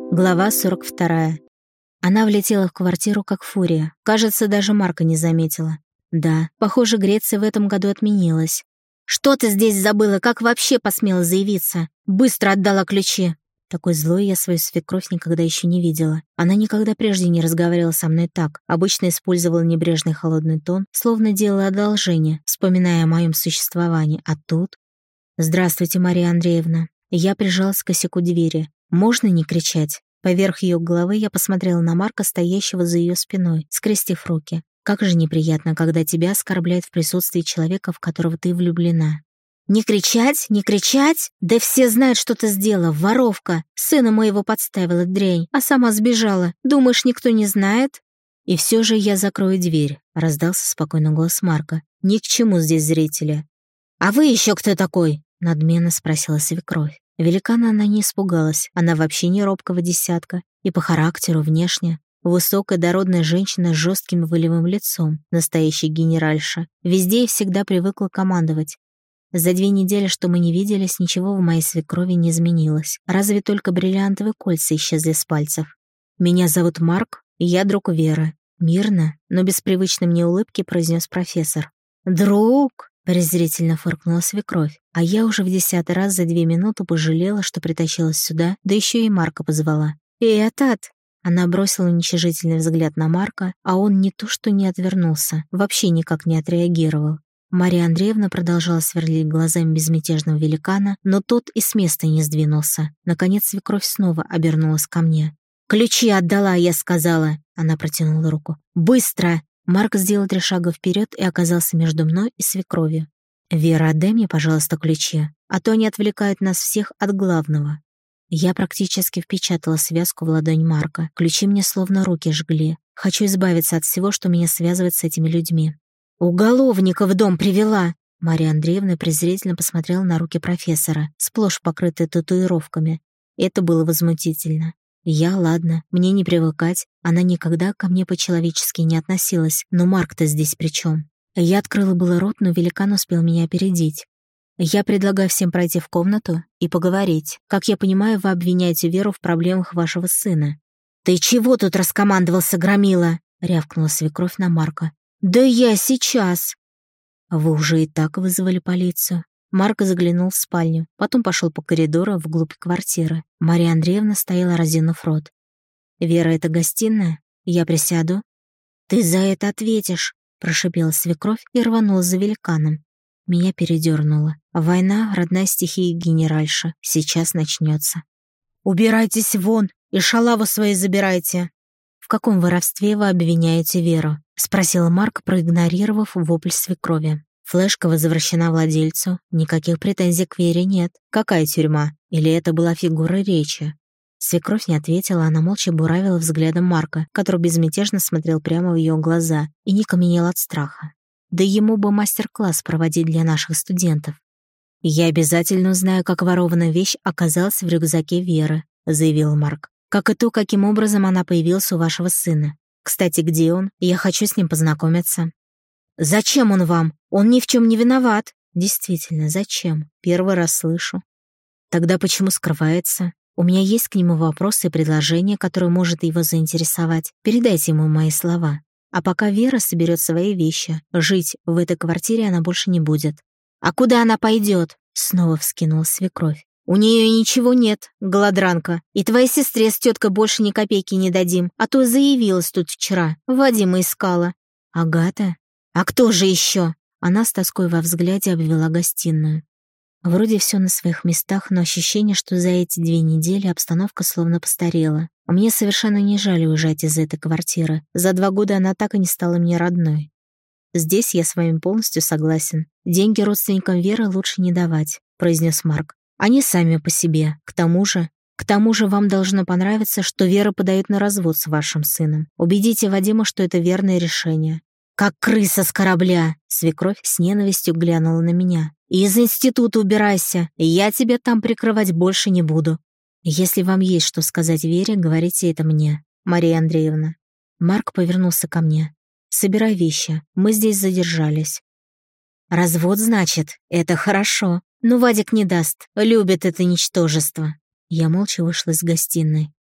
Глава 42. Она влетела в квартиру как фурия. Кажется, даже Марка не заметила. Да, похоже, Греция в этом году отменилась. «Что ты здесь забыла? Как вообще посмела заявиться? Быстро отдала ключи!» Такой злой я свою свекровь никогда еще не видела. Она никогда прежде не разговаривала со мной так. Обычно использовала небрежный холодный тон, словно делала одолжение, вспоминая о моем существовании. А тут... «Здравствуйте, Мария Андреевна». Я прижалась к косяку двери. «Можно не кричать?» Поверх ее головы я посмотрела на Марка, стоящего за ее спиной, скрестив руки. Как же неприятно, когда тебя оскорбляют в присутствии человека, в которого ты влюблена. «Не кричать? Не кричать? Да все знают, что ты сделала, воровка! Сына моего подставила, дрянь, а сама сбежала. Думаешь, никто не знает?» «И все же я закрою дверь», — раздался спокойный голос Марка. «Ни к чему здесь зрители». «А вы еще кто такой?» — надменно спросила свекровь. Великана она не испугалась, она вообще не робкого десятка, и по характеру внешне. Высокая дородная женщина с жестким волевым лицом, настоящая генеральша, везде и всегда привыкла командовать. За 2 недели, что мы не виделись, ничего в моей свекрови не изменилось, разве только бриллиантовые кольца исчезли с пальцев. «Меня зовут Марк, и я друг Веры», — мирно, но без привычной мне улыбки произнес профессор. «Друг?» — презрительно фыркнула свекровь, а я уже в 10-й раз за 2 минуты пожалела, что притащилась сюда, да еще и Марка позвала. «И этот?» Она бросила уничижительный взгляд на Марка, а он не то что не отвернулся, вообще никак не отреагировал. Мария Андреевна продолжала сверлить глазами безмятежного великана, но тот и с места не сдвинулся. Наконец свекровь снова обернулась ко мне. «Ключи отдала, я сказала!» Она протянула руку. «Быстро!» Марк сделал 3 шага вперед и оказался между мной и свекровью. «Вера, отдай мне, пожалуйста, ключи, а то они отвлекают нас всех от главного». Я практически впечатала связку в ладонь Марка. Ключи мне словно руки жгли. Хочу избавиться от всего, что меня связывает с этими людьми. «Уголовника в дом привела!» Мария Андреевна презрительно посмотрела на руки профессора, сплошь покрытые татуировками. Это было возмутительно. Ладно, мне не привыкать. Она никогда ко мне по-человечески не относилась. Но Марк-то здесь при чем? Я открыла было рот, но великан успел меня опередить. «Я предлагаю всем пройти в комнату и поговорить. Как я понимаю, вы обвиняете Веру в проблемах вашего сына». «Ты чего тут раскомандовался, громила?» — рявкнула свекровь на Марка. «Да я сейчас!» «Вы уже и так вызвали полицию». Марк заглянул в спальню, потом пошел по коридору вглубь квартиры. Мария Андреевна стояла, разинув рот. «Вера, это гостиная? Я присяду?» «Ты за это ответишь!» — прошипела свекровь и рванула за великаном. Меня передернуло. Война — родная стихия генеральша. Сейчас начнется. «Убирайтесь вон и шалаву свои забирайте!» «В каком воровстве вы обвиняете Веру?» — спросила Марк, проигнорировав вопль свекрови. «Флешка возвращена владельцу. Никаких претензий к Вере нет. Какая тюрьма? Или это была фигура речи?» Свекровь не ответила, она молча буравила взглядом Марка, который безмятежно смотрел прямо в ее глаза и не каменел от страха. Да ему бы мастер-класс проводить для наших студентов. «Я обязательно узнаю, как ворованная вещь оказалась в рюкзаке Веры», — заявил Марк. «Как и то, каким образом она появилась у вашего сына. Кстати, где он? Я хочу с ним познакомиться». «Зачем он вам? Он ни в чем не виноват». «Действительно, зачем? Первый раз слышу». «Тогда почему скрывается? У меня есть к нему вопросы и предложения, которые может его заинтересовать. Передайте ему мои слова. А пока Вера соберет свои вещи, жить в этой квартире она больше не будет». «А куда она пойдет?» — снова вскинулась свекровь. «У нее ничего нет, голодранка. И твоей сестре с теткой больше ни копейки не дадим, а то заявилась тут вчера, Вадима искала». «Агата? А кто же еще?» Она с тоской во взгляде обвела гостиную. Вроде все на своих местах, но ощущение, что за эти 2 недели обстановка словно постарела. Мне совершенно не жаль уезжать из этой квартиры. За 2 года она так и не стала мне родной. «Здесь я с вами полностью согласен. Деньги родственникам Веры лучше не давать», — произнес Марк. «Они сами по себе. К тому же вам должно понравиться, что Вера подает на развод с вашим сыном. Убедите Вадима, что это верное решение». «Как крыса с корабля!» — свекровь с ненавистью глянула на меня. «Из института убирайся, я тебя там прикрывать больше не буду». «Если вам есть что сказать Вере, говорите это мне, Мария Андреевна». Марк повернулся ко мне. «Собирай вещи, мы здесь задержались». «Развод, значит? Это хорошо. Но Вадик не даст, любит это ничтожество». Я молча вышла из гостиной.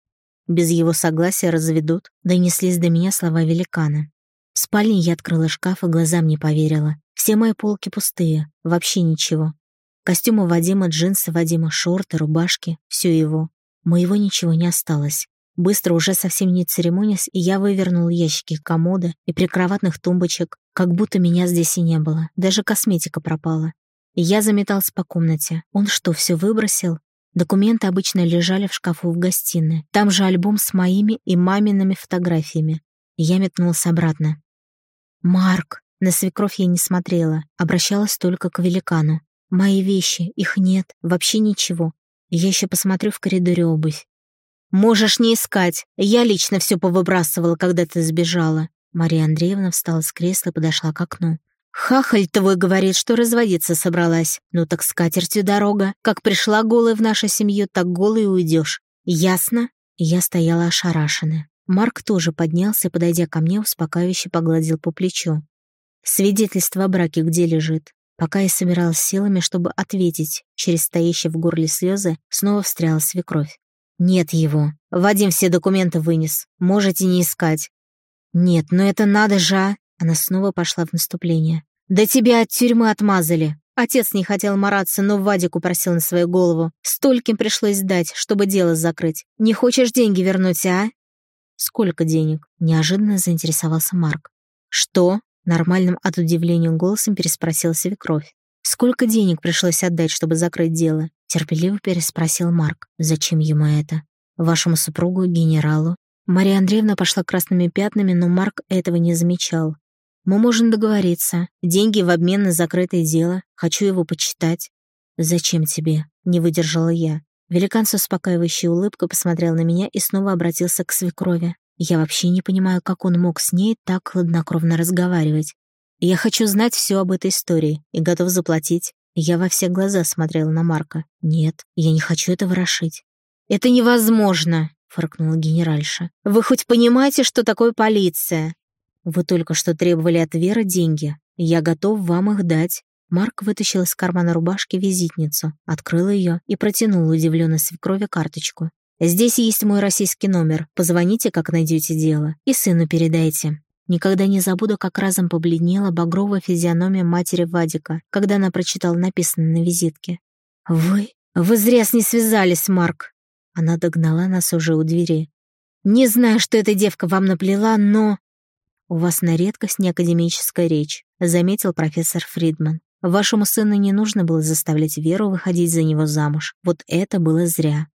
Без его согласия разведут. Донеслись до меня слова великана. В спальне я открыла шкаф и глазам не поверила. Все мои полки пустые, вообще ничего. Костюмы Вадима, джинсы Вадима, шорты, рубашки — все его. Моего ничего не осталось. Быстро, уже совсем не церемонясь, и я вывернула ящики комода и прикроватных тумбочек, как будто меня здесь и не было. Даже косметика пропала. И я заметалась по комнате. Он что, все выбросил? Документы обычно лежали в шкафу в гостиной. Там же альбом с моими и мамиными фотографиями. И я метнулась обратно. «Марк!» На свекровь я не смотрела, обращалась только к великану. «Мои вещи, их нет, вообще ничего. Я еще посмотрю в коридоре обувь». «Можешь не искать. Я лично все повыбрасывала, когда ты сбежала». Мария Андреевна встала с кресла и подошла к окну. «Хахаль твой говорит, что разводиться собралась. Ну так с катертью дорога. Как пришла голой в нашу семью, так голой уйдешь. Ясно?» Я стояла ошарашенная. Марк тоже поднялся и, подойдя ко мне, успокаивающе погладил по плечу. «Свидетельство о браке где лежит?» Пока я собиралась силами, чтобы ответить, через стоящие в горле слезы, снова встряла свекровь. «Нет его. Вадим все документы вынес. Можете не искать». «Нет, но это надо же, а!» Она снова пошла в наступление. «Да тебя от тюрьмы отмазали. Отец не хотел мараться, но Вадик упросил на свою голову. Стольким пришлось сдать, чтобы дело закрыть. Не хочешь деньги вернуть, а?» «Сколько денег?» — неожиданно заинтересовался Марк. «Что?» — нормальным от удивления голосом переспросила свекровь. «Сколько денег пришлось отдать, чтобы закрыть дело?» — терпеливо переспросил Марк. «Зачем ему это? Вашему супругу, генералу?» Мария Андреевна пошла красными пятнами, но Марк этого не замечал. «Мы можем договориться. Деньги в обмен на закрытое дело. Хочу его почитать». «Зачем тебе?» — не выдержала я. Великан с успокаивающей улыбкой посмотрел на меня и снова обратился к свекрови. Я вообще не понимаю, как он мог с ней так хладнокровно разговаривать. Я хочу знать все об этой истории и готов заплатить. Я во все глаза смотрела на Марка. Нет, я не хочу это ворошить. «Это невозможно!» — фыркнула генеральша. «Вы хоть понимаете, что такое полиция?» «Вы только что требовали от Веры деньги. Я готов вам их дать». Марк вытащил из кармана рубашки визитницу, открыл ее и протянул удивленной свекрови карточку. «Здесь есть мой российский номер. Позвоните, как найдете дело, и сыну передайте». Никогда не забуду, как разом побледнела багровая физиономия матери Вадика, когда она прочитала написанное на визитке. Вы зря с ней связались, Марк!» Она догнала нас уже у двери. «Не знаю, что эта девка вам наплела, но...» «У вас на редкость неакадемическая речь», — заметил профессор Фридман. «Вашему сыну не нужно было заставлять Веру выходить за него замуж. Вот это было зря».